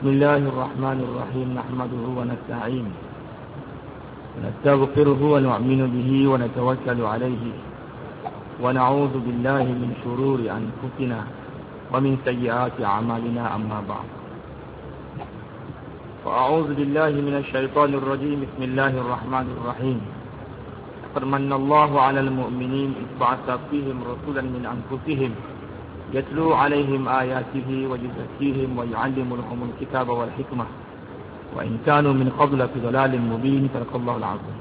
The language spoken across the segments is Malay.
بسم الله الرحمن الرحيم نحمده ونستعينه ونستغفره ونؤمن به ونتوكل عليه ونعوذ بالله من شرور أنفسنا ومن سيئات أعمالنا أما بعد فأعوذ بالله من الشيطان الرجيم بسم الله الرحمن الرحيم لقد من الله على المؤمنين إذ بعث فيهم رسولا من أنفسهم يتلو عليهم آياته ويزكيهم ويعلمهم الكتاب والحكمة وإن كانوا من قبل في ضلال مبين صدق الله العظيم.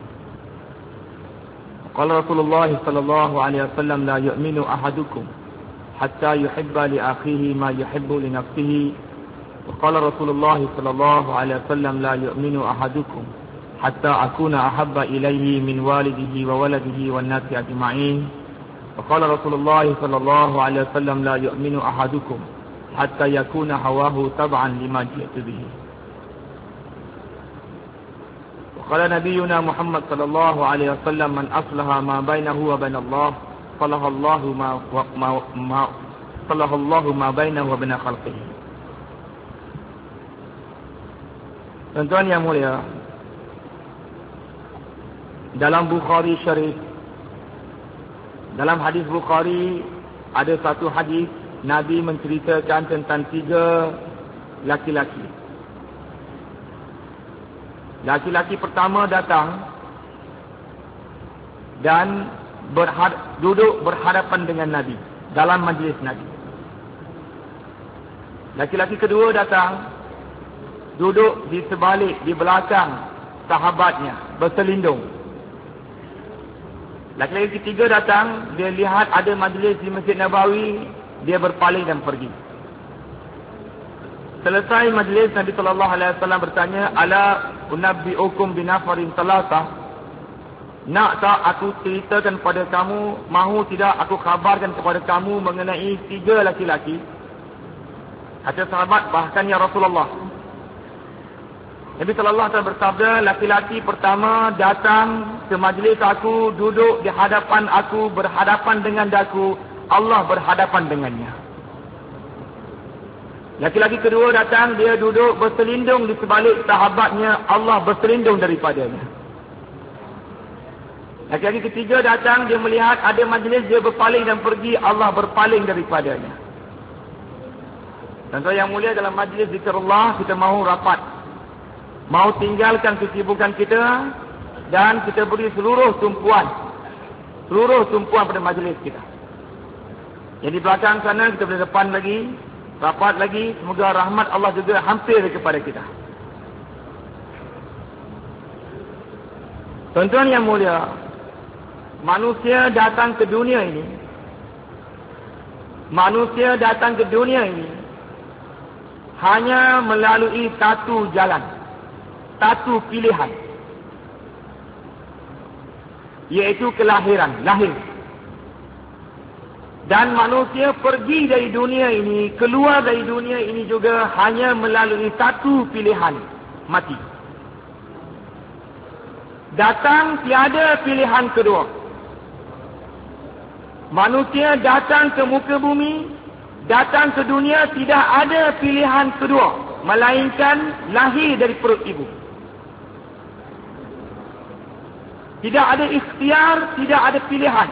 قال رسول الله صلى الله عليه وسلم لا يؤمن أحدكم حتى يحب لأخيه ما يحب لنفسه. وقال رسول الله صلى الله عليه وسلم لا يؤمن أحدكم حتى أكون أحب إليه من والده وولده والناس أجمعين. وقال رسول الله صلى الله عليه وسلم لا يؤمن أحدكم حتى يكون هواه تبعا لما جئت به. وقال نبينا محمد صلى الله عليه وسلم من أصلح ما بينه وبين الله صلح الله ما بينه وبين خلقه. Tuan-tuan yang mulia, dalam Bukhari Syarif, dalam hadis Bukhari ada satu hadis Nabi menceritakan tentang 3 laki-laki. Laki-laki pertama datang dan duduk berhadapan dengan Nabi dalam majlis Nabi. Laki-laki kedua datang duduk di sebalik, di belakang sahabatnya, berselindung. Laki-laki ketiga datang, dia lihat ada majlis di Masjid Nabawi, dia berpaling dan pergi. Selesai majlis, Nabi SAW bertanya, Ala unabbi'ukum binafarin salatah, nak tak aku ceritakan kepada kamu, mahu tidak aku khabarkan kepada kamu mengenai 3 laki-laki? Kata sahabat, bahkan ya Rasulullah. Nabi SAW bersabda, laki-laki pertama datang ke majlis aku, duduk di hadapan aku, berhadapan dengan daku, Allah berhadapan dengannya. Laki-laki kedua datang, dia duduk berselindung di sebalik sahabatnya, Allah berselindung daripadanya. Laki-laki ketiga datang, dia melihat ada majlis, dia berpaling dan pergi, Allah berpaling daripadanya. Dan yang mulia, dalam majlis zikrullah kita mahu rapat, mau tinggalkan kesibukan kita dan kita beri seluruh tumpuan pada majlis kita. Yang di belakang sana kita boleh depan lagi, rapat lagi, semoga rahmat Allah juga hampir kepada kita. Tuan-tuan yang mulia, manusia datang ke dunia ini hanya melalui satu jalan, satu pilihan, yaitu kelahiran, lahir. Dan manusia pergi dari dunia ini, keluar dari dunia ini juga hanya melalui satu pilihan, mati. Datang tiada pilihan kedua. Manusia datang ke muka bumi, datang ke dunia tidak ada pilihan kedua, melainkan lahir dari perut ibu. Tidak ada ikhtiar, tidak ada pilihan.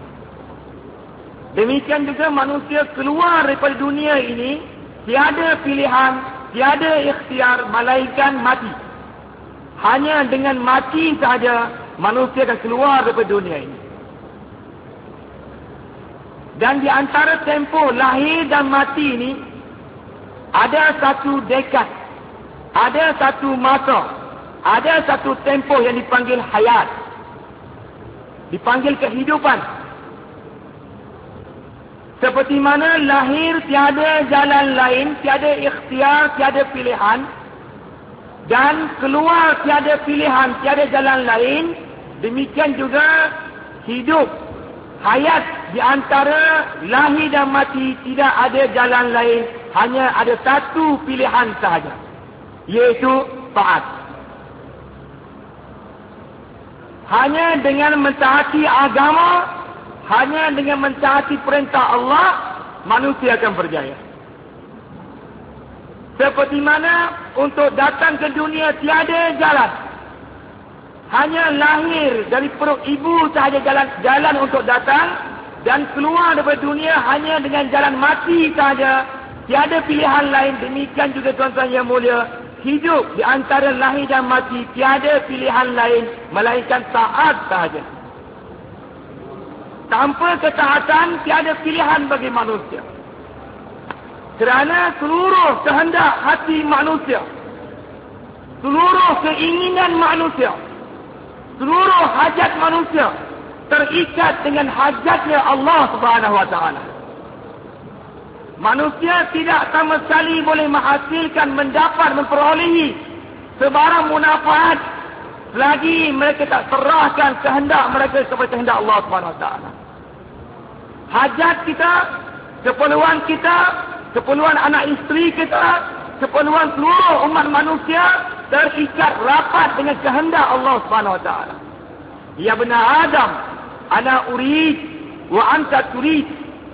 Demikian juga manusia keluar daripada dunia ini, tiada pilihan, tiada ikhtiar, melainkan mati. Hanya dengan mati sahaja manusia akan keluar daripada dunia ini. Dan di antara tempoh lahir dan mati ini, ada satu dekad, ada satu masa, ada satu tempoh yang dipanggil hayat, dipanggil kehidupan. Seperti mana lahir tiada jalan lain, tiada ikhtiar, tiada pilihan, dan keluar tiada pilihan, tiada jalan lain, demikian juga hidup, hayat di antara lahir dan mati tidak ada jalan lain, hanya ada satu pilihan sahaja, yaitu taat. Hanya dengan mentaati agama, hanya dengan mentaati perintah Allah, manusia akan berjaya. Seperti mana untuk datang ke dunia tiada jalan. Hanya lahir dari perut ibu sahaja jalan untuk datang, dan keluar daripada dunia hanya dengan jalan mati sahaja. Tiada pilihan lain. Demikian juga tuan-tuan yang mulia, hidup di antara lahir dan mati tiada pilihan lain melainkan taat sahaja. Tanpa ketaatan tiada pilihan bagi manusia. Kerana seluruh kehendak hati manusia, seluruh keinginan manusia, seluruh hajat manusia terikat dengan hajatnya Allah Subhanahu Wa Taala. Manusia tidak sama sekali boleh menghasilkan, mendapat, memperolehi sebarang munafaat selagi mereka tak serahkan kehendak mereka kepada kehendak Allah Subhanahu Wa Taala. Hajat kita, keperluan kita, keperluan anak isteri kita, keperluan seluruh umat manusia terikat rapat dengan kehendak Allah Subhanahu Wa Taala. Ya bani Adam, ana urid wa anta turid.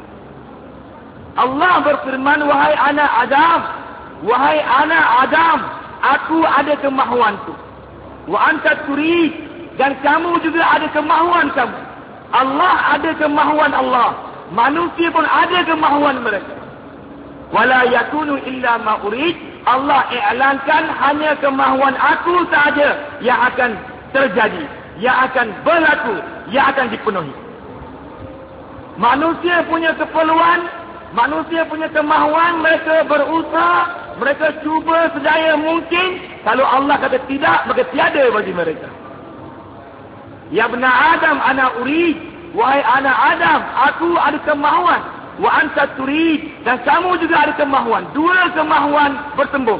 Allah berfirman, wahai anak Adam, wahai anak Adam, aku ada kemahuanku. Wa anta turid, dan kamu juga ada kemahuan kamu. Allah ada kemahuan Allah. Manusia pun ada kemahuan mereka. Wala yakunu illa ma urid. Allah i'lankan hanya kemahuan aku sahaja yang akan terjadi, yang akan berlaku, yang akan dipenuhi. Manusia punya keperluan, manusia punya kemahuan, mereka berusaha, mereka cuba sedaya mungkin. Kalau Allah kata tidak, maka tiada bagi mereka. Ya bani Adam, ana urid. Wahai anak Adam, aku ada kemahuan. Wa anta turid, dan kamu juga ada kemahuan. Dua kemahuan bertembung.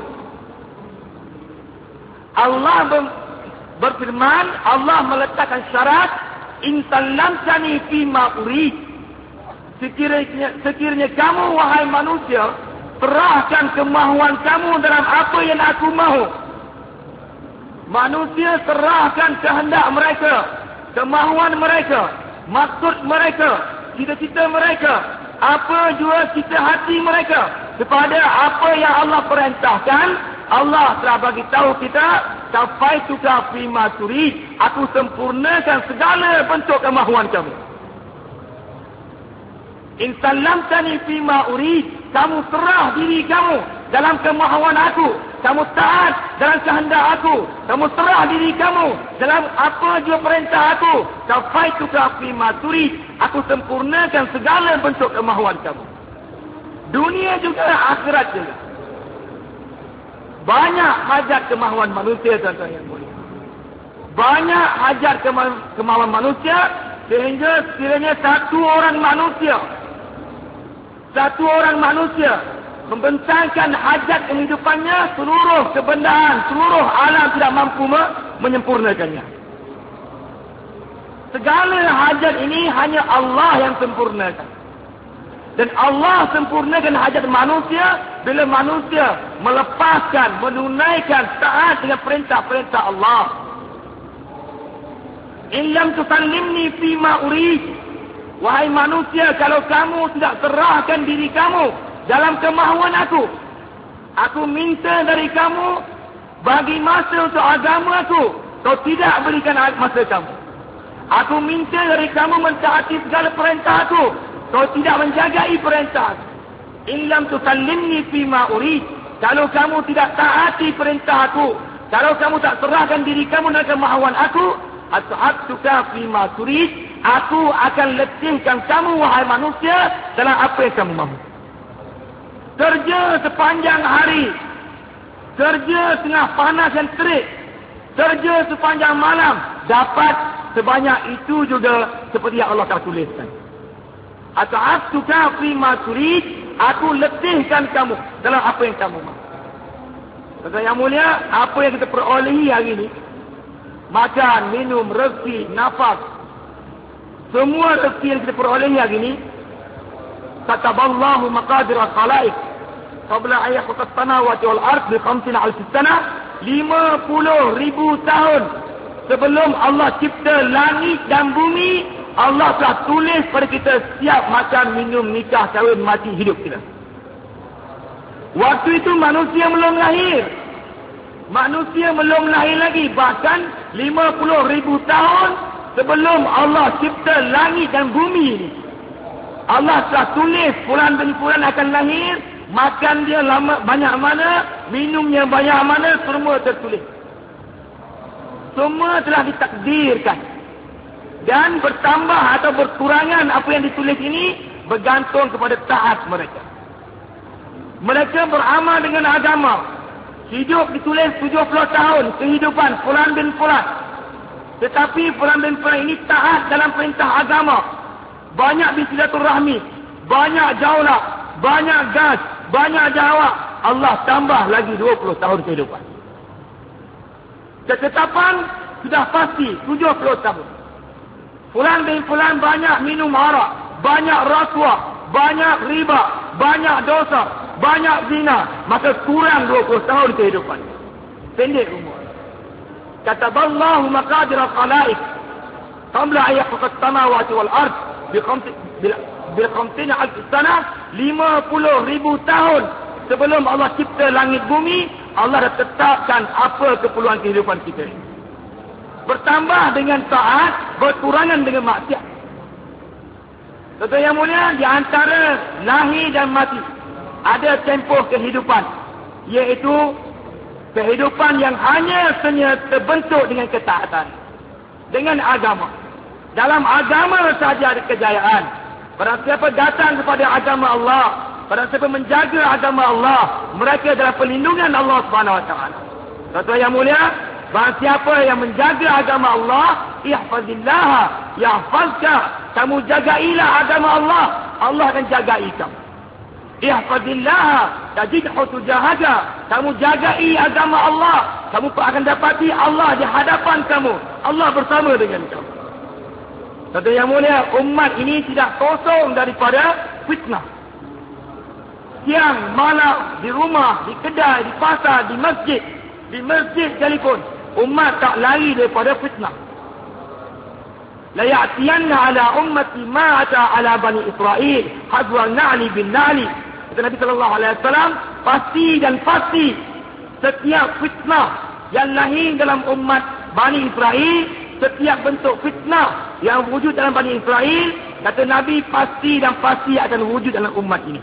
Allah berfirman, Allah meletakkan syarat, in sallamtani fima urid. Sekiranya kamu wahai manusia serahkan kemahuan kamu dalam apa yang aku mahu. Manusia serahkan kehendak mereka, kemahuan mereka, maksud mereka, cita-cita mereka, apa jua cita hati mereka kepada apa yang Allah perintahkan. Allah telah bagi tahu kita, safaituka fima turid, aku sempurnakan segala bentuk kemahuan kamu. In sallamtani fima urid, kamu serah diri kamu dalam kemahuan aku, kamu taat dalam kehendak aku, kamu serah diri kamu dalam apa jua perintah aku, safaituka fima turid, aku sempurnakan segala bentuk kemahuan kamu. Dunia juga, akhirat juga. Banyak hajat kemahuan manusia, tuan-tuan yang mulia. Banyak hajat kemahuan manusia, sehingga sekiranya satu orang manusia membentangkan hajat kehidupannya, seluruh kebendaan, seluruh alam tidak mampu menyempurnakannya. Segala hajat ini hanya Allah yang sempurnakan. Dan Allah sempurnakan hajat manusia bila manusia melepaskan, menunaikan taat dengan perintah-perintah Allah. In lam tusallimni fima urid. Wahai manusia, kalau kamu tidak serahkan diri kamu dalam kemahuan aku minta dari kamu bagi masa untuk agama aku, kau tidak berikan masa kamu. Aku minta dari kamu mentaati segala perintah aku, kau tidak menjagai perintah aku. In lam tusallimni fima urid. Kalau kamu tidak taati perintah aku, kalau kamu tak serahkan diri kamu dalam kemahuan aku, at'abtuka fima turid, aku akan letihkan kamu wahai manusia dalam apa yang kamu mahu. Kerja sepanjang hari, kerja tengah panas dan terik, kerja sepanjang malam, dapat sebanyak itu juga seperti yang Allah telah tuliskan. At'abtuka fima turid, aku letihkan kamu dalam apa yang kamu mahu. Tuan-tuan yang mulia, apa yang kita perolehi hari ini, makan, minum, rezeki, nafas, semua rezeki yang kita perolehi hari ini, kataballahu maqadir al-khalaik qabla ayakhluqa as-samawati wal ard bi 50,000 sanah, 50,000 tahun sebelum Allah cipta langit dan bumi, Allah telah tulis pada kita siap makan, minum, nikah, kahwin, mati, hidup kita. Waktu itu manusia belum lahir. Manusia belum lahir lagi. Bahkan 50,000 tahun sebelum Allah cipta langit dan bumi ini. Allah telah tulis fulan bin fulan akan lahir. Makan dia lama, banyak mana, minumnya banyak mana, semua tertulis. Semua telah ditakdirkan. Dan bertambah atau berkurangan apa yang ditulis ini bergantung kepada taat mereka. Mereka beramal dengan agama. Hidup ditulis 70 tahun kehidupan fulan bin fulan. Tetapi fulan bin fulan ini taat dalam perintah agama. Banyak bersilaturahmi, banyak jaulah, banyak gas, banyak jawab. Allah tambah lagi 20 tahun kehidupan. Ketetapan sudah pasti 70 tahun. Fulan bin fulan banyak minum arak, banyak rasuah, banyak riba, banyak dosa, banyak zina, maka kurang 20 tahun kehidupan. Pendek umur. Kataballahu maqadir al-khalaiq qabla an yakhluqa as-samawati wal ard bi 50 alf sana, 50,000 tahun sebelum Allah cipta langit bumi, Allah dah tetapkan apa keperluan kehidupan kita ini. Bertambah dengan taat, berkurangan dengan maksiat. Tuan-tuan yang mulia, di antara lahir dan mati ada tempoh kehidupan, iaitu kehidupan yang hanya terbentuk dengan ketaatan, dengan agama. Dalam agama sahaja ada kejayaan. Barang siapa datang kepada agama Allah, barang siapa menjaga agama Allah, mereka adalah perlindungan Allah Subhanahu Wa Taala. Tuan-tuan yang mulia, barang siapa yang menjaga agama Allah, ihfazillah yahfazka. Kamu jagailah agama Allah, Allah akan jagai kamu. Ihfazillah tajidhu tujahaka. Kamu jagai agama Allah, kamu akan dapati Allah di hadapan kamu. Allah bersama dengan kamu. Tuan-tuan yang mulia, umat ini tidak kosong daripada fitnah. Siang, malam, di rumah, di kedai, di pasar, di masjid sekalipun, umat tak lari daripada fitnah. La ya'tiyanna ala ummati ma ata ala bani Israel hadwa na'li bin na'li. Kata Nabi sallallahu alaihi wasallam, pasti dan pasti setiap fitnah yang lahir dalam umat Bani Israel, setiap bentuk fitnah yang wujud dalam Bani Israel, kata Nabi, pasti dan pasti akan wujud dalam umat ini.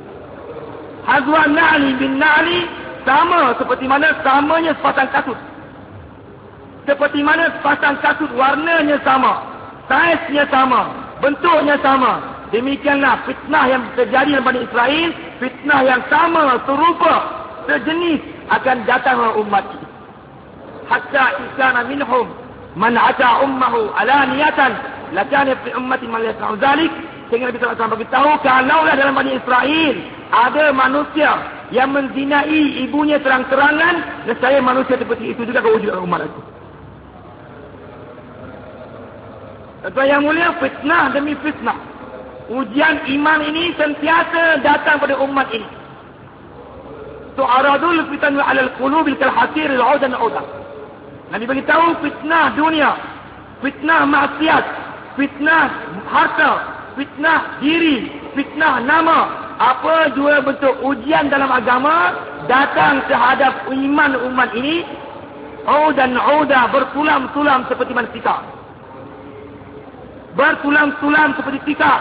Hadwa na'li bin na'li, sama seperti mana samanya sepasang kasut. Seperti mana sepasang kasut, warnanya sama, saiznya sama, bentuknya sama. Demikianlah fitnah yang terjadi dalam Bani Israel, fitnah yang sama, serupa, sejenis akan datang dalam umat ini. Hatta isana minhum man ata ummahu alaniyatan lakana fi ummati man yasna'u dzalik. Sehingga Nabi SAW beritahu, kalaulah dalam Bani Israel ada manusia yang menzinai ibunya terang-terangan, nescaya manusia seperti itu juga akan wujud dalam umat itu. Tuan yang mulia, fitnah demi fitnah, ujian iman ini sentiasa datang pada umat ini. Tu'aradul fitanu 'alal qulubi kal hasir al-'udan 'udan. Nabi beritahu, fitnah dunia, fitnah maksiat, fitnah harta, fitnah diri, fitnah nama, apa jua bentuk ujian dalam agama datang terhadap iman umat ini, 'udan 'uda, bertulam-tulam seperti mana tikar. Bertulam-tulam seperti tikar.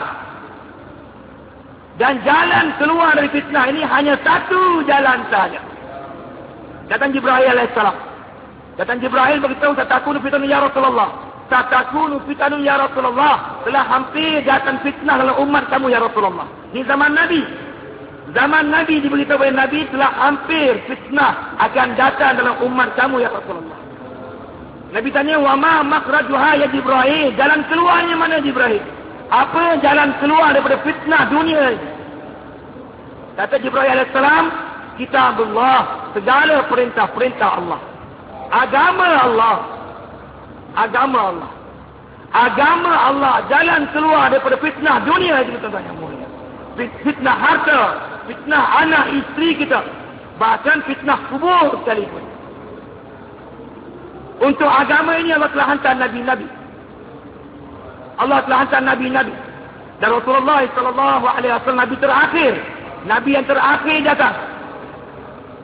Dan jalan keluar dari fitnah ini hanya satu jalan sahaja. Datang Jibril alaihissalam. Datang Jibril beritahu, satakunu fitanun ya Rasulullah. Satakunu fitanun ya Rasulullah. Telah hampir datang fitnah dalam umat kamu ya Rasulullah. Ini zaman Nabi. Zaman Nabi diberitahu oleh Nabi, telah hampir fitnah akan datang dalam umat kamu ya Rasulullah. Nabi tanya, wa ma makhrajuha ya Jibril? Jalan keluarnya mana Jibril? Apa jalan keluar daripada fitnah dunia ini? Kata Jibril alaihissalam, kitabullah, segala perintah-perintah Allah. Agama Allah. Agama Allah. Agama Allah, jalan keluar daripada fitnah dunia ini, tuan-tuan yang mulia. Fitnah harta, fitnah anak isteri kita, bahkan fitnah kubur sekalipun. Untuk agama ini Allah telah hantar Nabi-Nabi. Allah telah hantar Nabi-Nabi. Dan Rasulullah SAW Nabi terakhir. Nabi yang terakhir datang.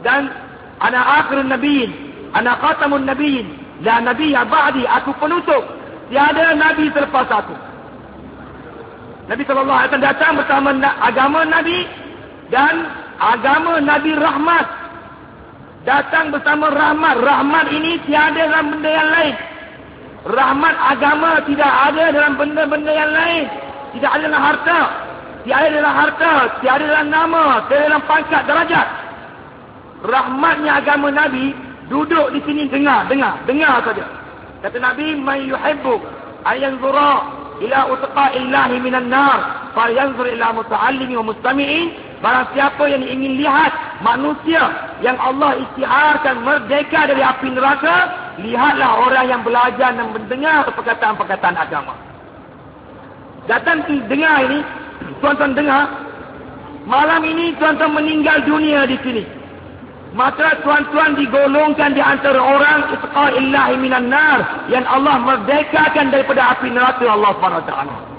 Dan ana akhirun nabiyyin, ana khatamun nabiyyin, la nabiyya ba'di, aku penutup, tiada nabi selepas aku. Nabi SAW datang bersama agama Nabi dan agama Nabi rahmat. Datang bersama rahmat. Rahmat ini tiada dalam benda yang lain. Rahmat agama tidak ada dalam benda-benda yang lain. Tidak ada dalam harta. Tiada dalam harta. Tiada dalam nama. Tiada dalam pangkat darajat. Rahmatnya agama Nabi duduk di sini dengar saja. Kata Nabi, "Man yuhibbu an yanzura ila utqa'illahi minan nar, falyanzur ila muta'allimin wa mustami'in." Barang siapa yang ingin lihat manusia yang Allah isytiharkan merdeka dari api neraka, lihatlah orang yang belajar dan mendengar perkataan-perkataan agama. Datang dengar ini, tuan-tuan dengar, malam ini tuan-tuan meninggal dunia di sini. Maka tuan-tuan digolongkan di antara orang itqa'illahi minan nar, yang Allah merdekakan daripada api neraka Allah SWT.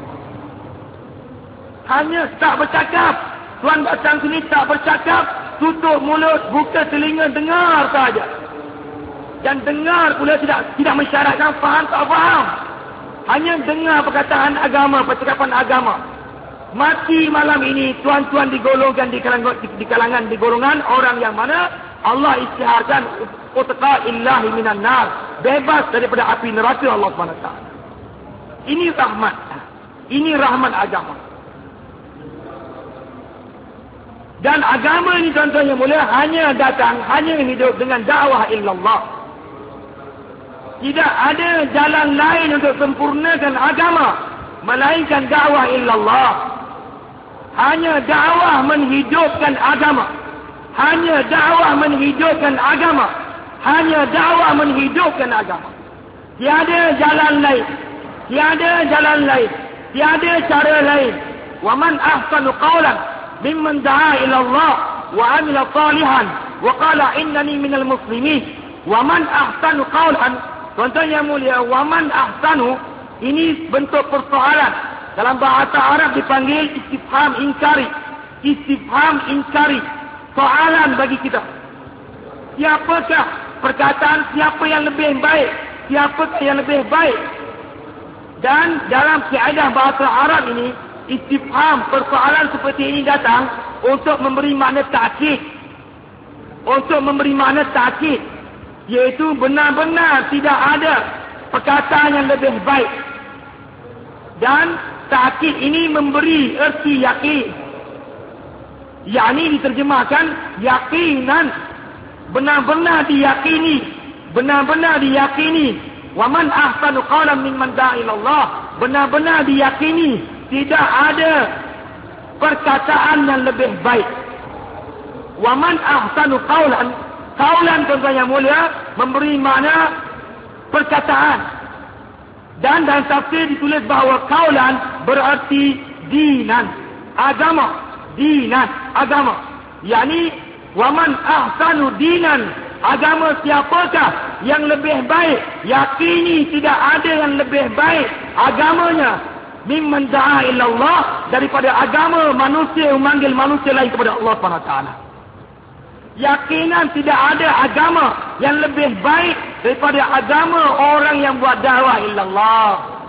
Hanya tak bercakap. Tuan datang sini tak bercakap, tutup mulut, buka telinga, dengar saja. Dan dengar pula tidak mensyaratkan faham tak faham. Hanya dengar perkataan agama, percakapan agama. Mati malam ini tuan-tuan digolongkan di golongan orang yang mana Allah isytiharkan utqa'illahi minan nar, bebas daripada api neraka Allah SWT. Ini rahmat. Ini rahmat agama. Dan agama ini tuan-tuan yang mulia hanya datang, hanya hidup dengan dakwah illallah. Tidak ada jalan lain untuk sempurnakan agama melainkan dakwah illallah. Hanya dakwah menghidupkan agama. Hanya dakwah menghidupkan agama. Hanya dakwah menghidupkan agama. Tiada jalan lain. Tiada jalan lain. Tiada cara lain. Wa man ahsanu qawlan mimman da'a ila Allah wa 'amila salihan wa qala innani minal muslimin. Wa man ahsanu qawlan, tuan-tuan yang mulia, wa man ahsanu ini bentuk persoalan. Dalam bahasa Arab dipanggil istifham inkari. Istifham inkari. Soalan bagi kita. Siapakah perkataan siapa yang lebih baik? Siapakah yang lebih baik? Dan dalam kaedah bahasa Arab ini, istifham persoalan seperti ini datang untuk memberi makna ta'kid. Untuk memberi makna ta'kid. Iaitu benar-benar tidak ada perkataan yang lebih baik. Dan ta'kid ini memberi erti yakin. Yakni diterjemahkan yakinan. Benar-benar diyakini. Benar-benar diyakini. Wa man ahsanu qawlan mimman da'a ila Allah. Benar-benar diyakini. Tidak ada perkataan yang lebih baik. Wa man ahsanu qawlan. Qawlan tuan-tuan yang mulia memberi makna perkataan. Dan dalam tafsir ditulis bahawa qawlan berarti dinan, agama. Dinan, agama. Yani wa man ahsanu dinan, agama siapakah yang lebih baik? Yakini tidak ada yang lebih baik agamanya mimman da'a ila Allah, daripada agama manusia yang memanggil manusia lain kepada Allah SWT. Yakinan tidak ada agama yang lebih baik daripada agama orang yang buat dakwah ilallah.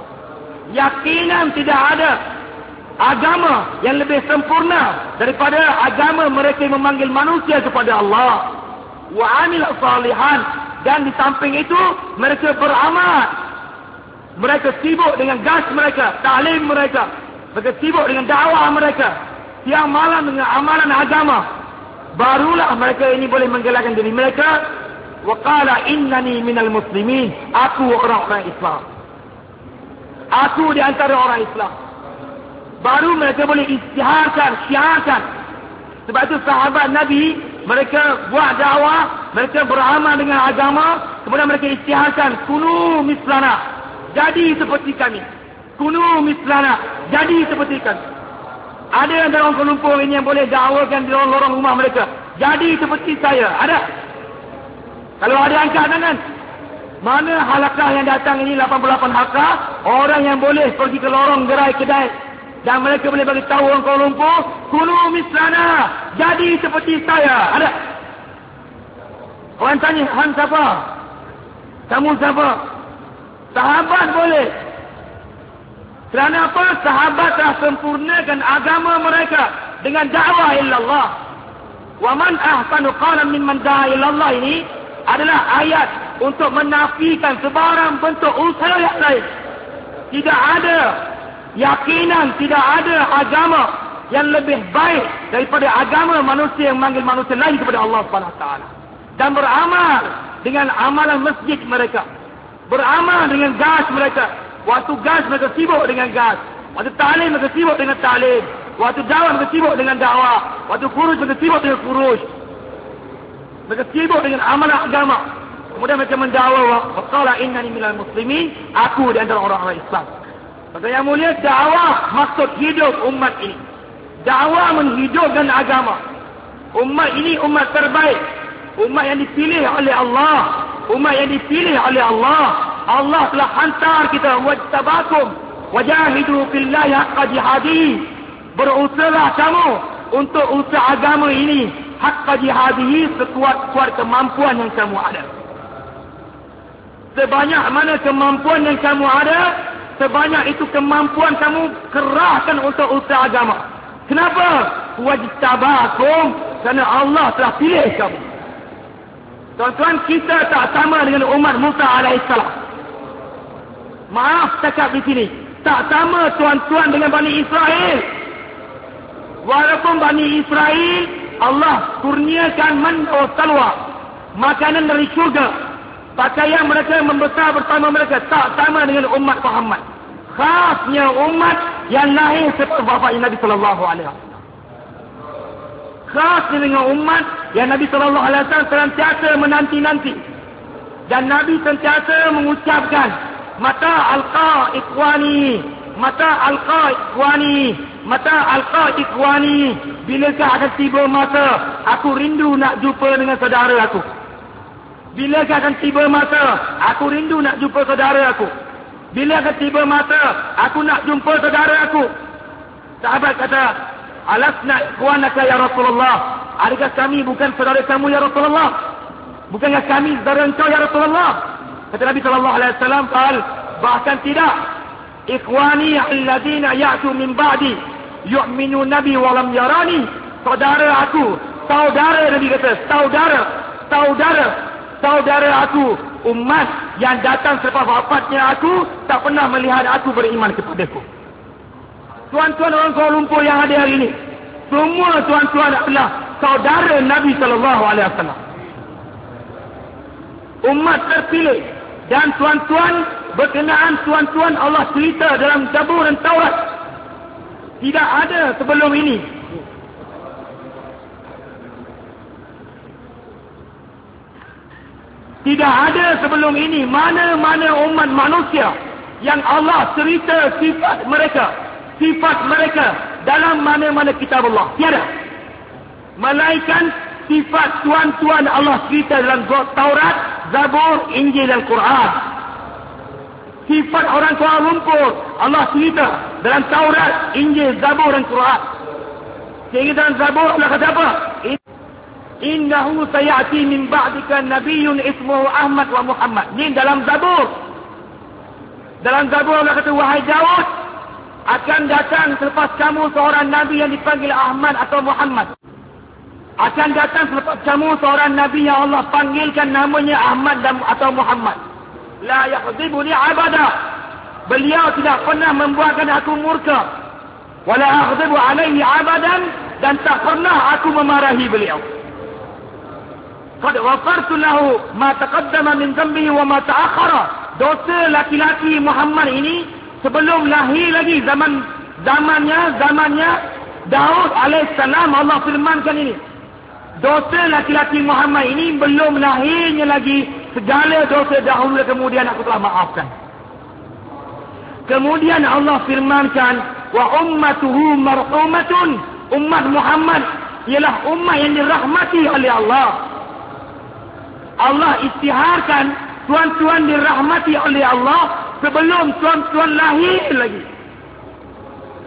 Yakinan tidak ada agama yang lebih sempurna daripada agama mereka yang memanggil manusia kepada Allah. Wa amil salihan, dan di samping itu mereka beramal. Mereka sibuk dengan gas mereka, ta'lim mereka. Mereka sibuk dengan dakwah mereka. Siang malam dengan amalan agama. Barulah mereka ini boleh menggelarkan diri mereka. Wa qala innani minal muslimin. Aku orang-orang Islam. Aku di antara orang Islam. Baru mereka boleh isytiharkan, syiarkan. Sebab itu sahabat Nabi, mereka buat dakwah, mereka beramal dengan agama, kemudian mereka isytiharkan, kunu mislana, jadi seperti kami. Kunu mislana, jadi seperti kami. Ada yang dalam Kuala Lumpur ini yang boleh dakwakan di lorong rumah mereka, jadi seperti saya. Ada? Kalau ada, angkat tangan. Mana halakah yang datang ini, 88 halakah, orang yang boleh pergi ke lorong gerai kedai, dan mereka boleh bagi tahu orang Kuala Lumpur, kunu mislana, jadi seperti saya. Ada? Orang tanya, hang siapa? Kamu siapa? Sahabat boleh. Kerana apa? Sahabat telah sempurnakan agama mereka dengan dakwah ilallah. Wa man ahsanu qalan mimman da'a ilallah ini adalah ayat untuk menafikan sebarang bentuk usaha yang lain. Tidak ada yakinan, tidak ada agama yang lebih baik daripada agama manusia yang memanggil manusia lain kepada Allah SWT. Dan beramal dengan amalan masjid mereka. Beramal dengan gas mereka. Waktu gas mereka sibuk dengan gas. Waktu ta'lim mereka sibuk dengan ta'lim. Waktu dakwah mereka sibuk dengan dakwah. Waktu kurus mereka sibuk dengan kurus. Mereka sibuk dengan amalan agama. Kemudian mereka mendakwa, "Qala innani minal muslimin." Aku di antara orang-orang Islam. Kata yang mulia, dakwah maksud hidup umat ini. Dakwah menghidupkan agama. Umat ini umat terbaik. Umat yang dipilih oleh Allah. Umat yang dipilih oleh Allah. Allah telah hantar kita, wajtabakum wajahidu fillahi haqqa jihadihi. Berusahalah kamu untuk usaha agama ini haqqa jihadihi, sekuat-kuat kemampuan yang kamu ada. Sebanyak mana kemampuan yang kamu ada, sebanyak itu kemampuan kamu kerahkan untuk usaha agama. Kenapa? Wajtabakum, kerana Allah telah pilih kamu. Tuan-tuan, kita tak sama dengan umat Musa alaihissalam. Maaf cakap di sini, tak sama tuan-tuan dengan Bani Israel. Walaupun Bani Israel Allah kurniakan man wa salwa, makanan dari syurga, pakaian mereka membesar bersama mereka, tak sama dengan umat Muhammad. Khasnya umat yang lahir seperti bapa Nabi sallallahu alaihi wasallam. Khasnya dengan umat yang Nabi sallallahu alaihi wasallam sentiasa menanti-nanti. Dan Nabi sentiasa mengucapkan, "Mata alqa ikhwani, mata alqa ikhwani, mata alqa ikhwani." Bilakah akan tiba masa aku rindu nak jumpa dengan saudara aku? Bilakah akan tiba masa aku rindu nak jumpa saudara aku? Bila akan tiba masa aku nak jumpa saudara aku? Sahabat kata, "Alasna ikhwanaka ya Rasulullah." Adakah kami bukan saudara kamu ya Rasulullah? Bukankah kami saudara engkau ya Rasulullah? Kata Nabi sallallahu alaihi wasallam, bahkan tidak. "Ikhwani alladhina ya'tu min ba'di yu'minu nabi wa lam yarani." Saudara aku, saudara Nabi kata, saudara aku, umat yang datang selepas wafatnya aku, tak pernah melihat aku beriman kepadaku. Tuan-tuan orang Kuala Lumpur yang ada hari ini, semua tuan-tuan adalah saudara Nabi sallallahu alaihi wasallam. Umat terpilih. Dan tuan-tuan, berkenaan tuan-tuan Allah cerita dalam Zabur dan Taurat. Tidak ada sebelum ini. Tidak ada sebelum ini mana-mana umat manusia yang Allah cerita sifat mereka dalam mana-mana kitab Allah. Tiada. Melainkan sifat tuan-tuan Allah cerita dalam Taurat, Zabur, Injil dan Quran. Sifat orang Kuala Lumpur Allah cerita dalam Taurat, Injil, Zabur dan Quran. Sehingga dalam Zabur Allah kata apa? "Innahu sayati min ba'dika nabiyyun ismuhu Ahmad wa Muhammad." Ini dalam Zabur. Dalam Zabur Allah kata, "Wahai Daud, akan datang selepas kamu seorang nabi yang dipanggil Ahmad atau Muhammad." Akan datang selepas kamu seorang nabi yang Allah panggilkan namanya Ahmad atau Muhammad. La yaghdibu li abada. Beliau tidak pernah membuatkan aku murka. Wala aghdibu alaihi abadan, dan tak pernah aku memarahi beliau. Qad ghafartu lahu ma taqaddama min dhanbihi wa ma ta'akhkhara. Dosa laki-laki Muhammad ini sebelum lahir lagi zamannya Daud alaihissalam, Allah firmankan ini. Dosa laki-laki Muhammad ini belum lahirnya lagi, segala dosa dahulu kemudian aku telah maafkan. Kemudian Allah firmankan, "Wa ummatuhu marhumatun." Umat Muhammad ialah umat yang dirahmati oleh Allah. Allah istiharkan tuan-tuan dirahmati oleh Allah sebelum tuan-tuan lahir lagi.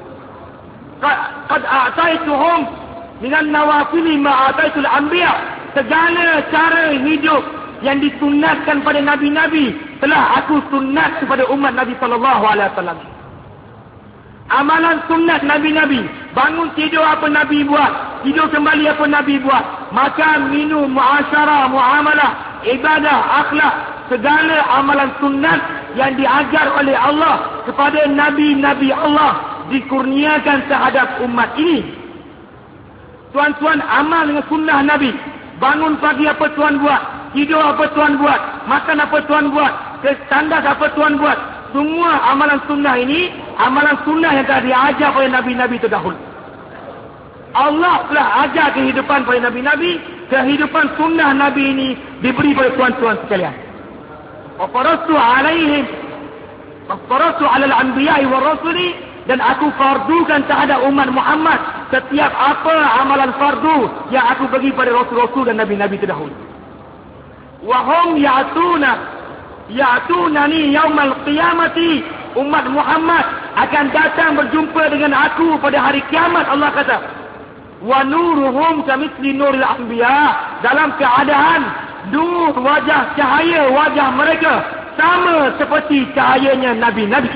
Qad a'taituhum minan nawafili ma a'taitul anbiya. segala cara hidup yang disunatkan pada Nabi-Nabi telah aku sunat kepada umat Nabi SAW. Amalan sunat Nabi-Nabi. Bangun tidur apa Nabi buat, tidur kembali apa Nabi buat. Makan, minum, muasyarah, muamalah, ibadah, akhlak, segala amalan sunat yang diajar oleh Allah kepada Nabi-Nabi Allah dikurniakan terhadap umat ini. Tuan-tuan amal dengan sunnah Nabi. Bangun pagi apa Tuan buat, tidur apa Tuan buat, makan apa Tuan buat, tandas apa Tuan buat. Semua amalan sunnah ini, amalan sunnah yang telah diajar oleh Nabi-Nabi terdahulu. Allah telah ajar kehidupan pada Nabi-Nabi. Kehidupan sunnah Nabi ini diberi pada tuan-tuan sekalian. Wafarastu alaihim, wafarastu alal anbiya'i wa rasuli, dan aku fardukan terhadap umat Muhammad setiap apa amalan fardu yang aku bagi pada Rasul-Rasul dan Nabi-Nabi terdahulu. Wahum ya'tunani yaumal qiyamati, umat Muhammad akan datang berjumpa dengan aku pada hari kiamat. Allah kata, wa nuruhum kamithli nuril anbiya, dalam keadaan nur wajah, cahaya wajah mereka sama seperti cahayanya Nabi-Nabi.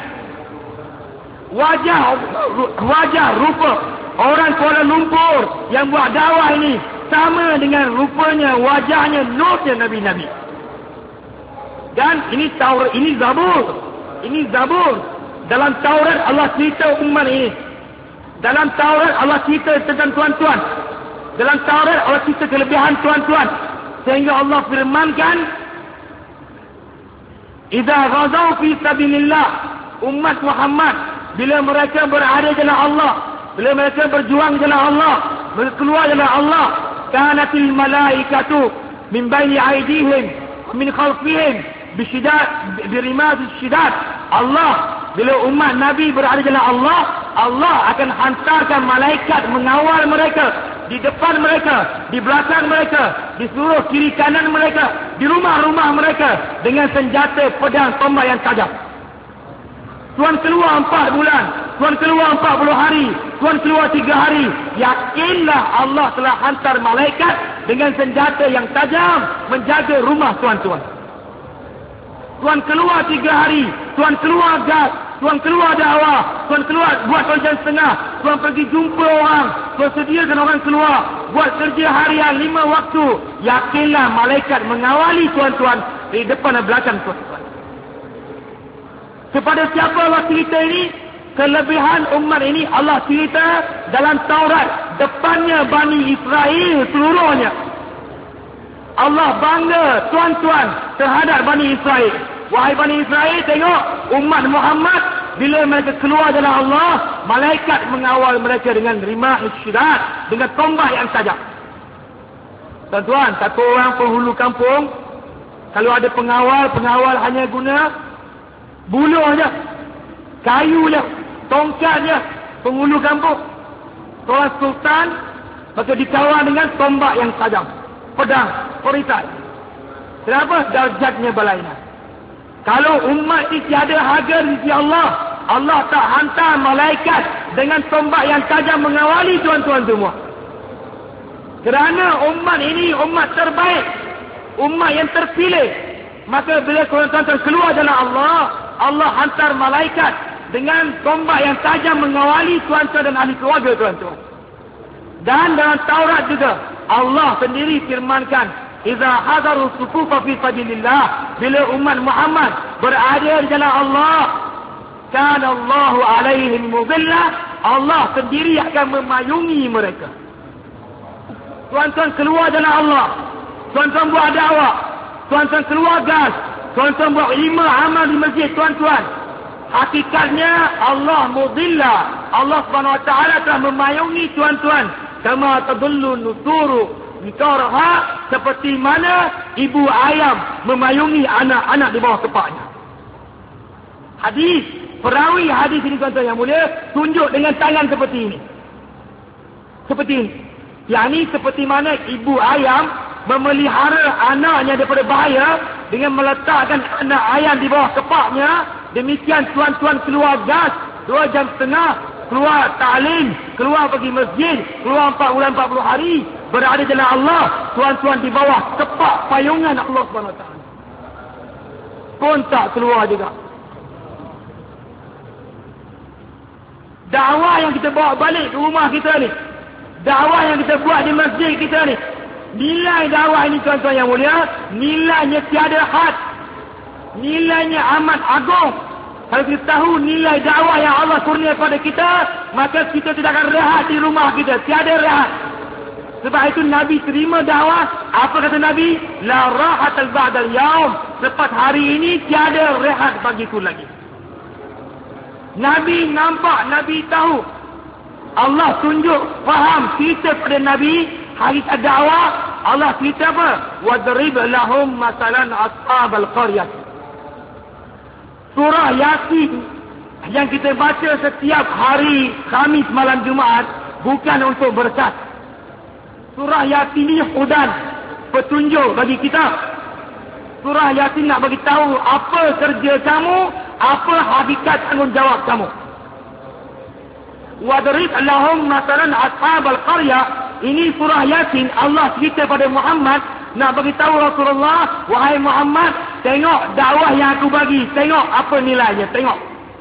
Wajah rupa orang Kuala Lumpur yang buat dakwah ini sama dengan rupanya, wajahnya, nurnya Nabi-Nabi. Dan ini Taurat, ini Zabur. Ini Zabur. Dalam Taurat Allah cerita umat ini. Dalam Taurat Allah cerita tentang tuan-tuan. Dalam Taurat Allah cerita kelebihan tuan-tuan. Sehingga Allah firmankan, "Idza ghazaw fi sabilillah", umat Muhammad bila mereka berada jalan Allah, bila mereka berjuang jalan Allah, berkeluar jalan Allah, kanatil malaikatu min baini aydihim min khalfihim birimaz syidad. Allah, bila umat Nabi berada jalan Allah, Allah akan hantarkan malaikat mengawal mereka, di depan mereka, di belakang mereka, di seluruh kiri kanan mereka, di rumah-rumah mereka, dengan senjata pedang tombak yang tajam. Tuan keluar 4 bulan, Tuan keluar 40 hari, Tuan keluar 3 hari, yakinlah Allah telah hantar malaikat dengan senjata yang tajam menjaga rumah tuan-tuan. Tuan keluar 3 hari, Tuan keluar gas, Tuan keluar dakwah, Tuan keluar buat kerja setengah, Tuan pergi jumpa orang, Tuan sediakan orang keluar, buat kerja harian 5 waktu, yakinlah malaikat mengawali tuan-tuan di depan dan belakang tuan-tuan. Kepada siapa Allah cerita ini? Kelebihan umat ini Allah cerita dalam Taurat. Depannya Bani Israel seluruhnya. Allah bangga tuan-tuan terhadap Bani Israel. Wahai Bani Israel, tengok umat Muhammad bila mereka keluar jalan Allah, malaikat mengawal mereka dengan rimah syidad, dengan tombak yang tajam. Tuan-tuan, satu orang penghulu kampung, kalau ada pengawal hanya guna buluh je, kayu je, tongkat je. Penghulu kampung, seorang sultan, maka dikawal dengan tombak yang tajam, pedang, perisai. Kenapa? Darjatnya berlainan. Kalau umat ini tiada harga di sisi Allah, Allah tak hantar malaikat dengan tombak yang tajam mengawali tuan-tuan semua. Kerana umat ini umat terbaik, umat yang terpilih, maka bila tuan-tuan keluar jalan Allah, Allah hantar malaikat dengan tombak yang tajam mengawali tuan-tuan dan ahli keluarga tuan-tuan. Dan dalam Taurat juga Allah sendiri firmankan, "Idza hadaru sufufa fi sabilillah", bila umat Muhammad berada di jalan Allah, kana Allahu alaihim mudilla, Allah sendiri akan memayungi mereka. Tuan-tuan keluar jalan Allah, tuan-tuan buat dakwah, tuan-tuan keluar gas, tuan-tuan buat 5 amal di masjid tuan-tuan, hakikatnya Allah mudilla, Allah SWT telah memayungi tuan-tuan. Kama tadullu nusuru nikaraha, seperti mana ibu ayam memayungi anak-anak di bawah kepaknya. Hadis, perawi hadis ini tuan-tuan yang mulia, tunjuk dengan tangan seperti ini. Seperti ini. Yang ini seperti mana ibu ayam memelihara anaknya daripada bahaya dengan meletakkan anak ayam di bawah kepaknya. Demikian tuan-tuan keluar gas 2 jam setengah, keluar ta'lim, keluar pergi masjid, keluar 4 bulan 40 hari, berada dalam Allah, tuan-tuan di bawah tepak payungan Allah SWT. Pun tak keluar juga. Dakwah yang kita bawa balik ke rumah kita ni, dakwah yang kita buat di masjid kita ni, nilai dakwah ini tuan-tuan yang mulia, nilainya tiada had, nilainya amat agung. Kalau kita tahu nilai dakwah yang Allah kurnia pada kita, maka kita tidak akan rehat di rumah kita, tiada rehat. Sebab itu Nabi terima dakwah. Apa kata Nabi? La rahatal ba'dal yaum. Lepas hari ini tiada rehat bagiku lagi. Nabi nampak, Nabi tahu. Allah tunjuk, faham, cerita pada Nabi hakikat dakwah. Allah cerita apa? Wadrib lahum masalan ashabal qaryah. Surah Yasin yang kita baca setiap hari Khamis malam Jumaat bukan untuk berkat. Surah Yasin ini hudan, petunjuk bagi kita. Surah Yasin nak bagi tahu apa kerja kamu, apa hakikat tanggungjawab kamu. Wadrib lahum masalan ashabal qaryah. Ini surah Yasin, Allah cerita pada Muhammad, nak bagi tahu Rasulullah, wahai Muhammad, tengok dakwah yang aku bagi, tengok apa nilainya, tengok.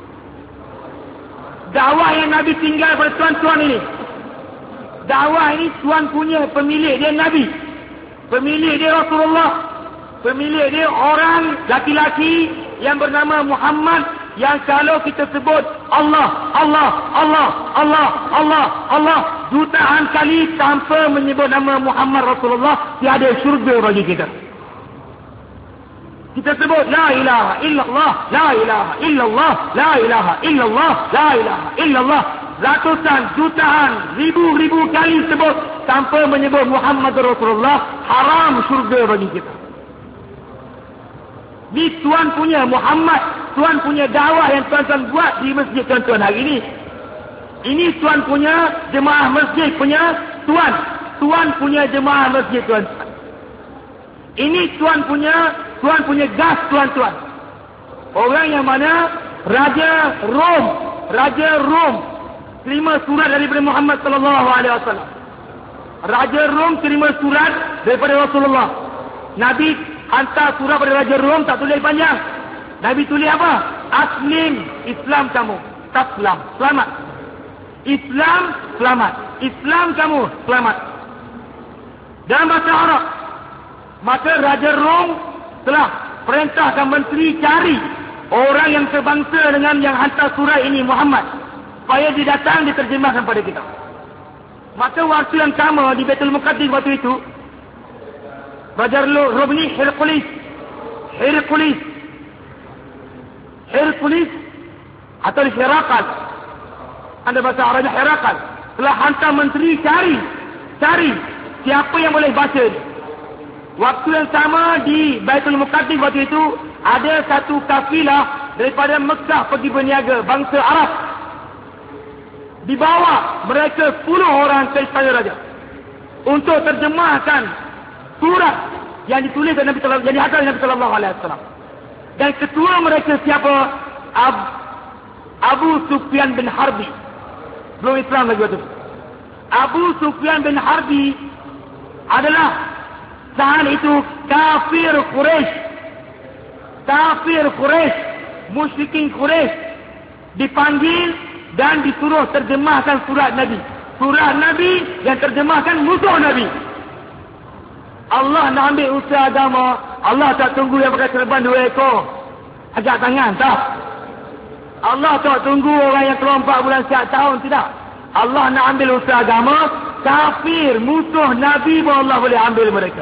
Dakwah yang Nabi tinggal pada tuan-tuan ini. Dakwah ini tuan punya pemilik dia Nabi. Pemilik dia Rasulullah. Pemilik dia orang laki-laki yang bernama Muhammad, yang kalau kita sebut Allah, Allah, Allah, Allah, Allah, Allah jutaan kali tanpa menyebut nama Muhammad Rasulullah, tiada syurga bagi kita. Kita sebut la ilaha illallah, la ilaha illallah, la ilaha illallah, la ilaha illallah, ratusan, jutaan, ribu-ribu kali sebut tanpa menyebut Muhammad Rasulullah, haram syurga bagi kita. Ni tuan punya Muhammad, tuan punya dakwah yang tuan-tuan buat di masjid tuan-tuan hari ini. Ini tuan punya jemaah masjid punya tuan. Tuan punya jemaah masjid tuan-tuan. Ini tuan punya gas tuan-tuan. Orang yang mana Raja Rom terima surat daripada Muhammad sallallahu alaihi wasallam. Raja Rom terima surat daripada Rasulullah. Nabi hantar surat pada Raja Rom, tak tulis panjang. Nabi tulis apa? Aslim, Islam kamu, taslam, selamat. Islam, selamat. Islam kamu, selamat. Dalam bahasa Arab. Maka Raja Rom telah perintahkan menteri cari orang yang sebangsa dengan yang hantar surat ini, Muhammad, supaya dia datang diterjemahkan pada kita. Maka waktu yang sama di Baitul Muqaddas waktu itu, Raja Rom ini Hercules atau Herakal. Anda bahasa Arabnya Herakal. Telah hantar menteri cari siapa yang boleh baca ini. Waktu yang sama di Baitul Muqaddas waktu itu ada satu kafilah daripada Mekah pergi berniaga, bangsa Arab. Dibawa mereka 10 orang ke istana raja untuk terjemahkan surat yang ditulis oleh Nabi sallallahu, yang dihantar oleh Nabi sallallahu alaihi wasallam. Dan ketua mereka siapa? Abu Sufyan bin Harbi. Belum Islam lagi waktu itu. Abu Sufyan bin Harbi adalah saat itu kafir Quraisy, musyrikin Quraisy, dipanggil dan disuruh terjemahkan surat Nabi. Surat Nabi yang terjemahkan musuh Nabi. Allah nak ambil usaha agama, Allah tak tunggu yang pakai serban 2 ekor agak tangan, tak. Allah tak tunggu orang yang keluar 4 bulan setiap tahun, tidak. Allah nak ambil usaha agama, kafir, musuh Nabi pun Allah boleh ambil mereka.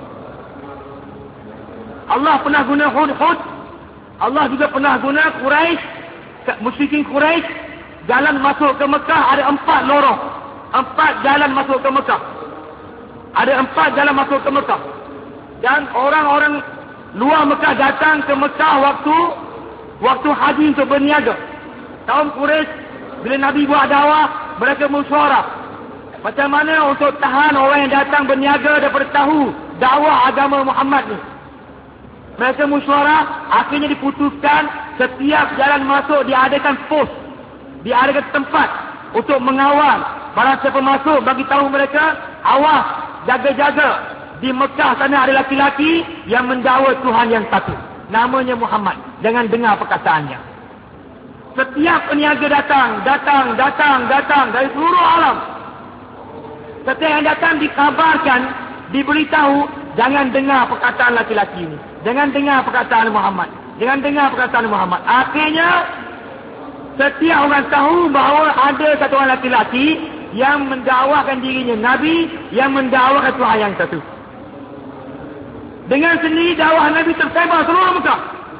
Allah pernah guna Hud. Allah juga pernah guna Quraisy, musyrikin Quraisy. Jalan masuk ke Mekah ada 4 lorong. 4 jalan masuk ke Mekah. Ada 4 jalan masuk ke Mekah. Dan orang-orang luar Mekah datang ke Mekah waktu haji untuk berniaga. Kaum Quraisy bila Nabi buat dakwah, mereka musyawarah. Macam mana untuk tahan orang yang datang berniaga daripada tahu dakwah agama Muhammad ni. Mereka musyawarah, akhirnya diputuskan setiap jalan masuk diadakan pos, diadakan tempat untuk mengawal. Barang siapa masuk, bagi tahu mereka, awas, jaga-jaga. Di Mekah sana ada laki-laki yang mendakwa Tuhan yang satu. Namanya Muhammad. Jangan dengar perkataannya. Setiap peniaga datang dari seluruh alam. Setiap yang datang dikabarkan, diberitahu, jangan dengar perkataan laki-laki ini. Jangan dengar perkataan Muhammad. Jangan dengar perkataan Muhammad. Akhirnya, setiap orang tahu bahawa ada satu orang laki-laki yang mendakwakan dirinya Nabi, yang mendakwakan Tuhan yang satu. Dengan sendiri dakwah Nabi tersebar seluruh Mekah.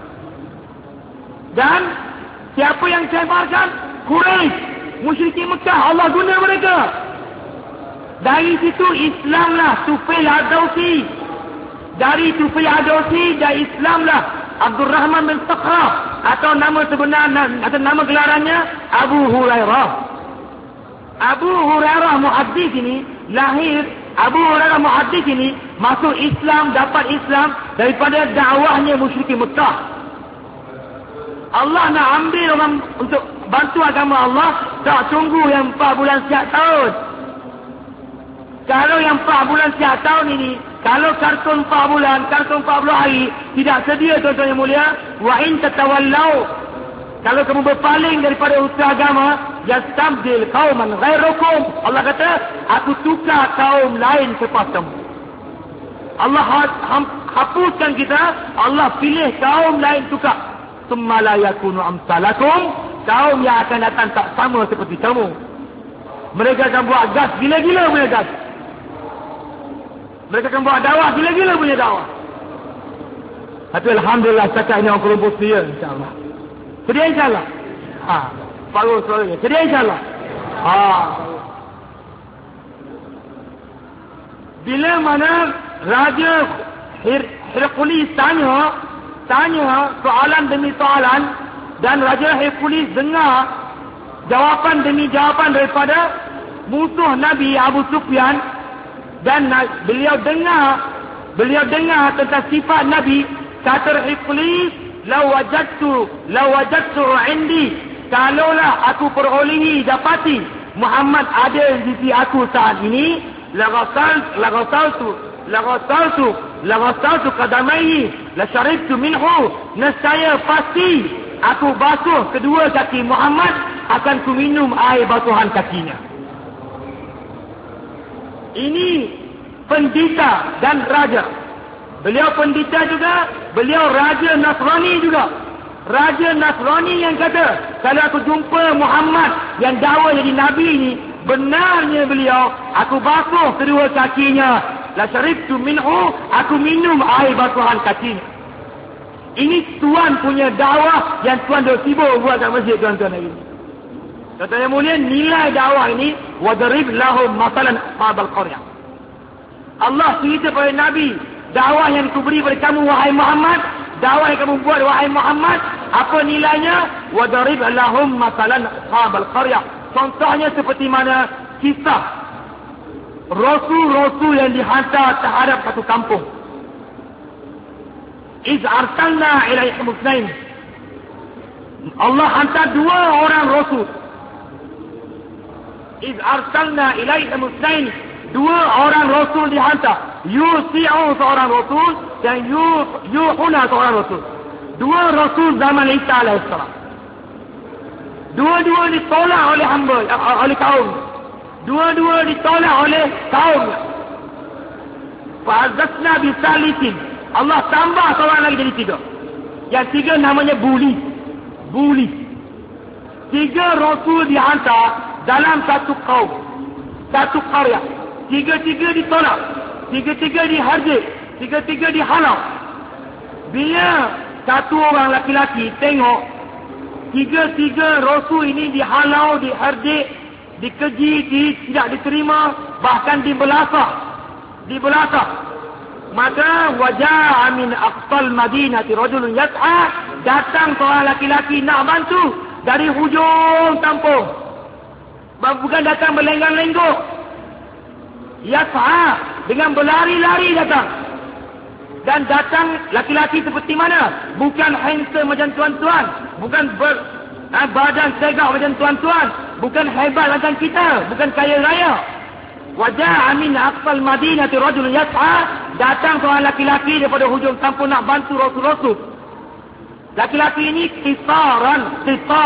Dan siapa yang sebarkan? Quraisy, musyrikin Mekah. Allah guna mereka. Dari situ Islamlah Tufail Ad-Dawsi. Dari Tufail Ad-Dawsi dari Islamlah Abdul Rahman bin Sakhrah, atau nama sebenar atau nama gelarannya Abu Hurairah. Abu Hurairah muhaddis ini lahir. Abu Hurairah muhaddis ini masuk Islam, dapat Islam daripada dakwahnya musyrikin Mekah. Allah nak ambil orang untuk bantu agama Allah, tak tunggu yang 4 bulan setiap tahun. Kalau yang 4 bulan setiap tahun ini, kalau kartun 4 bulan, kartun 40 hari tidak sedia, tuan-tuan yang mulia, wa in tatawallau, kalau kamu berpaling daripada usaha agama, yastabdil qauman ghairukum. Allah kata, aku tukar kaum lain selepas kamu. Allah hapuskan kita, Allah pilih kaum lain tukar. Summa la yakunu amsalakum, kaum yang akan datang tak sama seperti kamu. Mereka akan buat gas gila-gila punya gas. Mereka akan buat dakwah gila-gila punya dakwah. Tapi alhamdulillah setakat ini orang kelompok sedia, insya-Allah. Sedia insya-Allah. Baru suaranya. Sedia insya-Allah. Bila mana Raja Hercules tanya soalan demi soalan, dan Raja Hercules dengar jawapan demi jawapan daripada musuh Nabi Abu Sufyan, dan beliau dengar tentang sifat Nabi. Kata Hercules, law wajadtu indi, kalaulah aku perolehi dapati Muhammad ada di sisi aku saat ini, laghasaltu qadamaihi la syaribtu minhu, nescaya pasti aku basuh kedua kaki Muhammad, akan ku minum air basuhan kakinya. Ini pendeta dan raja. Beliau pendeta juga, beliau raja Nasrani juga. Raja Nasrani yang kata, kalau aku jumpa Muhammad yang dakwa jadi Nabi ini, benarnya beliau, aku basuh kedua kakinya, la syaribtu minhu, aku minum air basuhan kakinya. Ini Tuan punya dakwah yang Tuan dah sibuk buat kat masjid, tuan-tuan hari ini. Tuan-tuan yang mulia, nilai dakwah ini, wadarib lahum masalan ashabal qaryah. Allah cerita pada Nabi, dakwah yang aku beri pada kamu wahai Muhammad, dakwah yang kamu buat wahai Muhammad, apa nilainya? Wadarib lahum masalan ashabal qaryah. Contohnya seperti mana kisah Rasul-Rasul yang dihantar terhadap satu kampung. Iz arsalna ilaihim itsnain. Allah hantar 2 orang Rasul. Iz arsalna ilaihim itsnain. 2 orang Rasul dihantar. Yusi'u seorang Rasul dan Yuhuna seorang Rasul. 2 Rasul zaman Isa alaihissalam. Dua-dua ditolak oleh hamba, oleh kaum. Dua-dua ditolak oleh kaum. Fa'azasna bisalisin. Allah tambah seorang lagi jadi 3. Yang 3 namanya Buli. 3 Rasul dihantar dalam satu kaum, satu karya. 3 ditolak, 3 dihardik, 3 dihalau. Bila satu orang laki-laki tengok 3 Rasul ini dihalau, dihardik, dikeji, tidak diterima, bahkan dibelasah, maka wajah min aqsal madinati rajulun yas'a, datang seorang laki-laki nak bantu dari hujung kampung, bukan datang berlenggang-lenggok, yas'a dengan berlari-lari datang. Dan datang laki-laki seperti mana? Bukan handsome macam tuan-tuan, bukan badan tegak macam tuan-tuan, bukan hebat macam kita, bukan kaya raya. Wajah min aqsal Madinati rajulun yas'a, datang seorang laki-laki daripada hujung kampung nak bantu Rasul-Rasul. Laki-laki ini kisaran,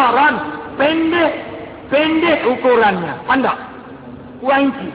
pendek ukurannya, pandak, 2 inci.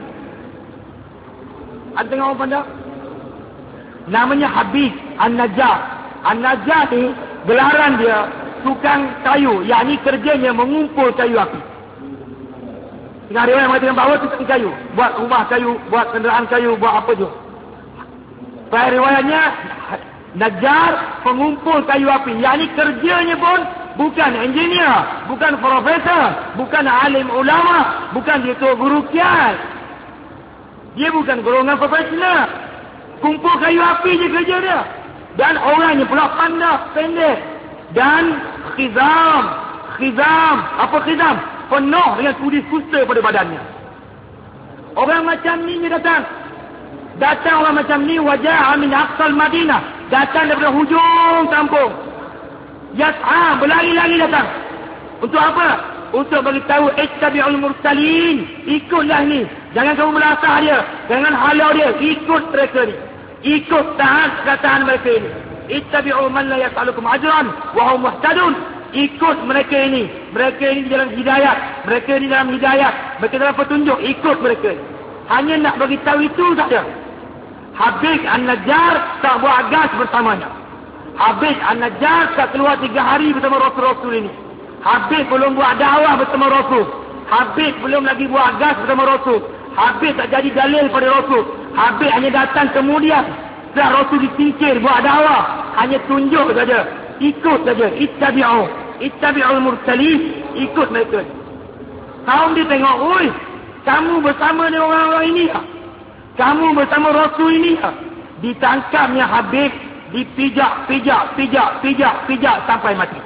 Ada tengok orang pandak? Namanya Habib An-Najjar. An-Najjar ni gelaran dia tukang kayu, yakni kerjanya mengumpul kayu api. Tengah ada orang yang mengatakan bahawa tukang kayu, buat rumah kayu, buat kenderaan kayu, buat apa je. Pada riwayatnya Najjar pengumpul kayu api, yakni kerjanya pun bukan engineer, bukan profesor, bukan alim ulama, bukan dia tu guru kias. Dia bukan golongan profesional. Kumpul kayu api je kerja dia. Dan orangnya pula pandak, pendek. Dan khizam. Apa khizam? Penuh dengan kudis kusta pada badannya. Orang macam ni dia datang. Datang orang macam ni, wajah min aqsal Madinah. Datang daripada hujung kampung. Yas'a, berlari-lari datang. Untuk apa? Untuk beritahu ittabi'ul mursalin. Ikutlah ni. Jangan kamu melasah dia. Jangan halau dia. Ikut mereka ni. Ikut taat perkataan mereka ini. Ittabi'u man la yas'alukum ajran wa hum muhtadun. Ikut mereka ini. Mereka ini dalam hidayat. Mereka ini dalam hidayat. Mereka dalam petunjuk. Ikut mereka ini. Hanya nak beritahu itu saja. Habib An-Najjar tak buat gas bersamanya. Habib An-Najjar tak keluar 3 hari bersama Rasul-Rasul ini. Habib belum buat dakwah bersama Rasul. Habib belum lagi buat gas bersama Rasul. Habib tak jadi dalil pada Rasul. Habib hanya datang kemudian setelah Rasul disingkir buat dakwah. Hanya tunjuk saja. Ikut saja. Ittabi'ul mursalin. Ikut mereka. Kaum dia tengok, oi, kamu bersama dengan orang-orang ini tak? Kamu bersama Rasul ini tak? Ditangkapnya Habib, dipijak sampai mati.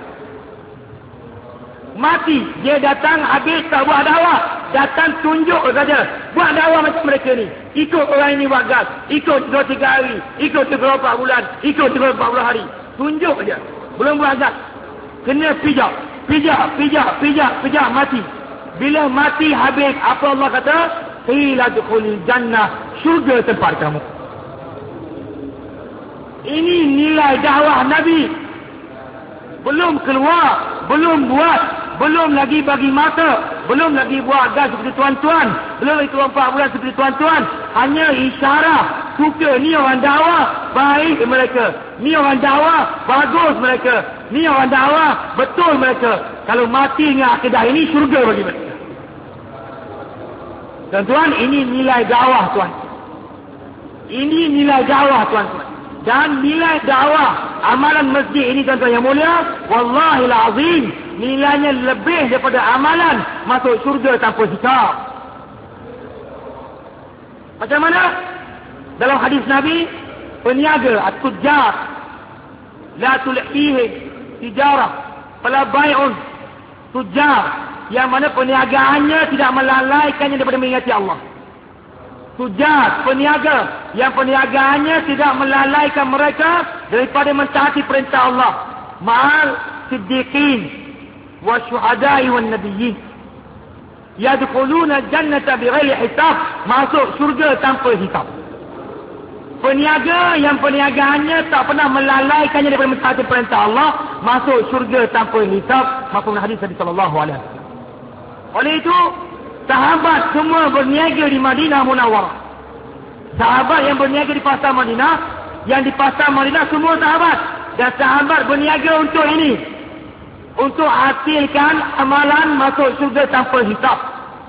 Mati. Dia datang habis tak buat dakwah. Datang tunjuk saja. Buat dakwah macam mereka ni. Ikut orang ini buat gas. Ikut 2-3 hari. Ikut 3-4 bulan. Ikut 3-40 hari. Tunjuk saja. Belum buat gas. Kena pijak. Mati. Bila mati habis, apa Allah kata? Qila dukhulil jannah. Syurga tempat kamu. Ini nilai dakwah Nabi. Belum keluar. Belum buat. Belum lagi bagi mata. Belum lagi buat gas seperti tuan-tuan. Belum lagi 4 bulan seperti tuan-tuan. Hanya isyarat. Suka. Ni orang dakwah. Baik mereka. Ni orang dakwah. Bagus mereka. Ni orang dakwah. Betul mereka. Kalau mati dengan akidah ini, syurga bagi mereka. Tuan-tuan, ini nilai dakwah tuan. Ini nilai dakwah tuan-tuan. Dan nilai dakwah amalan masjid ini tuan-tuan yang mulia, wallahil azim, nilainya lebih daripada amalan masuk syurga tanpa hisab. Macam mana? Dalam hadis Nabi, peniaga at-tujjar la tulhihim tijarah fala bai'un, tujjar yang mana perniagaannya tidak melalaikannya daripada mengingati Allah. Tujar, peniaga yang perniagaannya tidak melalaikan mereka daripada mentaati perintah Allah. Ma'al siddiqin wa syuhada'i wan nabiyyin yadkhuluna jannata bighairi hisab, masuk syurga tanpa hisab. Peniaga yang perniagaannya tak pernah melalaikannya daripada mentaati perintah Allah, masuk syurga tanpa hisab. Mafhum hadis Nabi sallallahu alaihi wasallam. Oleh itu, sahabat semua berniaga di Madinah Munawwarah. Sahabat yang berniaga di pasar Madinah, yang di pasar Madinah semua sahabat. Dan sahabat berniaga untuk ini. Untuk hasilkan amalan masuk syurga tanpa hisab.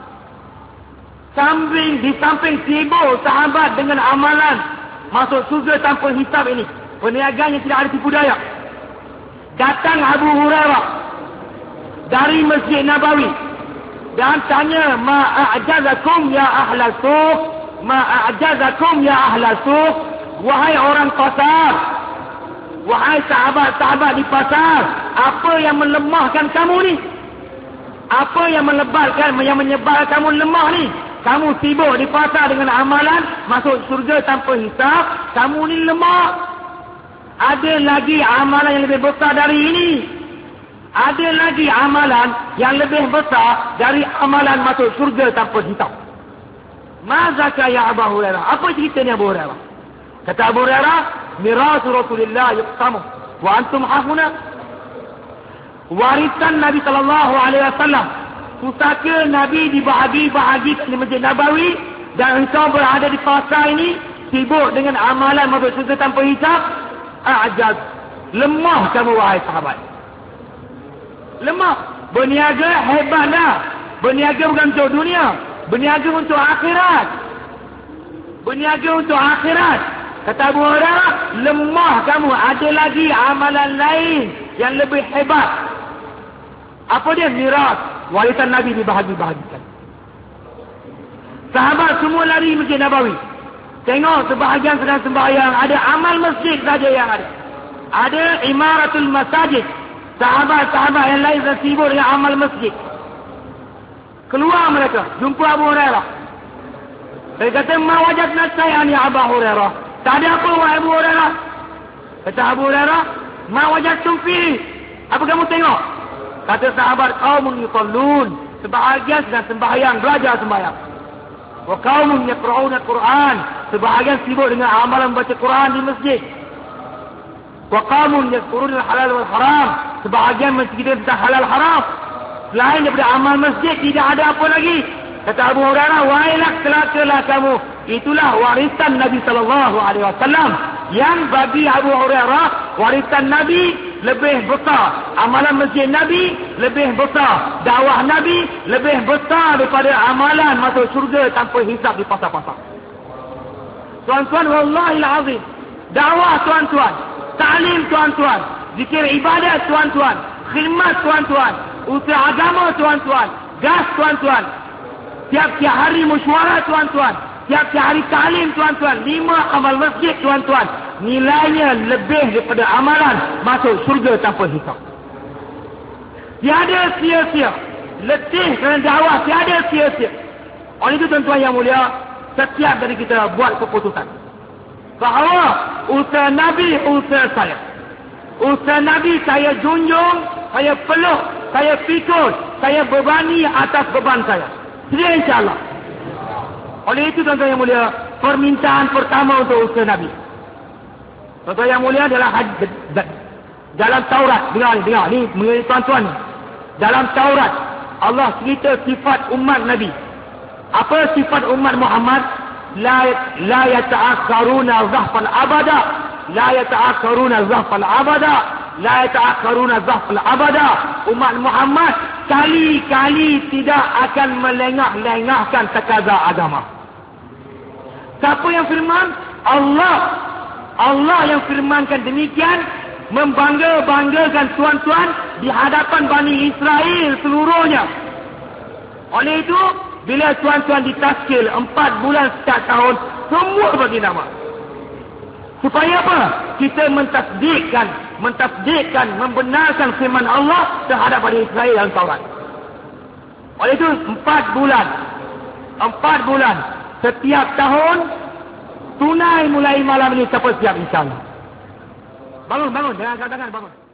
Di samping sibuk sahabat dengan amalan masuk syurga tanpa hisab ini. Perniagaan yang tidak ada tipu daya. Datang Abu Hurairah dari Masjid Nabawi. Dan tanya, ma'ajazakum ya ahlal suq, ma'ajazakum ya ahlal suq, wahai orang pasar, wahai sahabat-sahabat di pasar, apa yang melemahkan kamu ni? Apa yang menyebabkan kamu lemah ni? Kamu sibuk di pasar dengan amalan masuk surga tanpa hisab, kamu ni lemah. Ada lagi amalan yang lebih besar dari ini. Ada lagi amalan yang lebih besar dari amalan masuk surga tanpa hisab. Mazaka ya Abu Hurairah? Apa ceritanya Abu Hurairah? Kata Abu Hurairah, mirasu Rasulullah yuqsamu wa antum hafuna. Warisan Nabi sallallahu alaihi wasallam, pusaka Nabi dibahagi-bahagi di Masjid Nabawi, dan engkau berada di fasa ini sibuk dengan amalan masuk syurga tanpa hisab. A'jaz, lemah kamu wahai sahabat. Lemah. Berniaga hebatlah. Berniaga bukan untuk dunia, berniaga untuk akhirat. Berniaga untuk akhirat. Kata Abu Hurairah, lemah kamu. Ada lagi amalan lain yang lebih hebat. Apa dia? Miras. Warisan Nabi dibahagi-bahagikan. Sahabat semua lari Masjid Nabawi. Tengok sebahagian sedang sembahyang. Ada amal masjid saja yang ada. Ada imaratul masajid. Sahabat-sahabat yang lain sedang sibuk dengan amal masjid. Keluar mereka. Jumpa Abu Hurairah. Dia kata, ma wajadna syai'an ya Abu Hurairah. Tak ada apa wahai Abu Hurairah. Kata Abu Hurairah, ma wajadtum fihi. Apa kamu tengok? Kata sahabat, qaumun yusallun. Sebahagian sedang sembahyang, belajar sembahyang. Wa qaumun yaqra'una Al-Quran. Sebahagian sibuk dengan amalan baca Quran di masjid. Wa qaumun yadhkuruna al-halal wal haram. Sebahagian menceritakan tentang halal haram. Selain daripada amal masjid, tidak ada apa lagi. Kata Abu Hurairah, wailak, celakalah kamu. Itulah warisan Nabi sallallahu alaihi wasallam. Yang bagi Abu Hurairah, warisan Nabi lebih besar. Amalan masjid Nabi lebih besar. Dakwah Nabi lebih besar daripada amalan masuk syurga tanpa hisab di pasar-pasar. Tuan-tuan, wallahil azim. Dakwah tuan-tuan. Ta'lim tuan-tuan. Zikir ibadat tuan-tuan. Khidmat tuan-tuan. Usaha agama tuan-tuan. Gas tuan-tuan. Tiap-tiap hari mesyuarat tuan-tuan. Tiap-tiap hari ta'lim tuan-tuan. 5 amal masjid tuan-tuan. Nilainya lebih daripada amalan masuk syurga tanpa hisab. Tiada sia-sia. Letih kerana dakwah, tiada sia-sia. Oleh itu tuan-tuan yang mulia, setiap dari kita buat keputusan bahawa usaha Nabi, usaha saya. Usaha Nabi saya junjung, saya peluk, saya pikul, saya bebani atas beban saya. Sedia insyaAllah. Oleh itu tuan-tuan yang mulia, permintaan pertama untuk usaha Nabi. Tuan-tuan yang mulia, dalam Taurat, dengar ni mengenai tuan-tuan. Dalam Taurat, Allah cerita sifat umat Nabi. Apa sifat umat Muhammad? La yata'akharuna zahfan abada. La yata'akharuna zahfan abada. La yata'akharuna zahfan abada. Umat Muhammad kali-kali tidak akan melengah-lengahkan takaza agama. Siapa yang firman? Allah. Allah yang firmankan demikian, membangga-banggakan tuan-tuan di hadapan Bani Israel seluruhnya. Oleh itu, bila tuan-tuan ditaskil 4 bulan setiap tahun, semua bagi nama. Supaya apa? Kita mentasdikkan, membenarkan firman Allah terhadap Bani Israel dalam Taurat. Oleh itu, 4 bulan setiap tahun, tunai mulai malam ini, siapa siap insyaAllah. Bangun, jangan angkat tangan, bangun.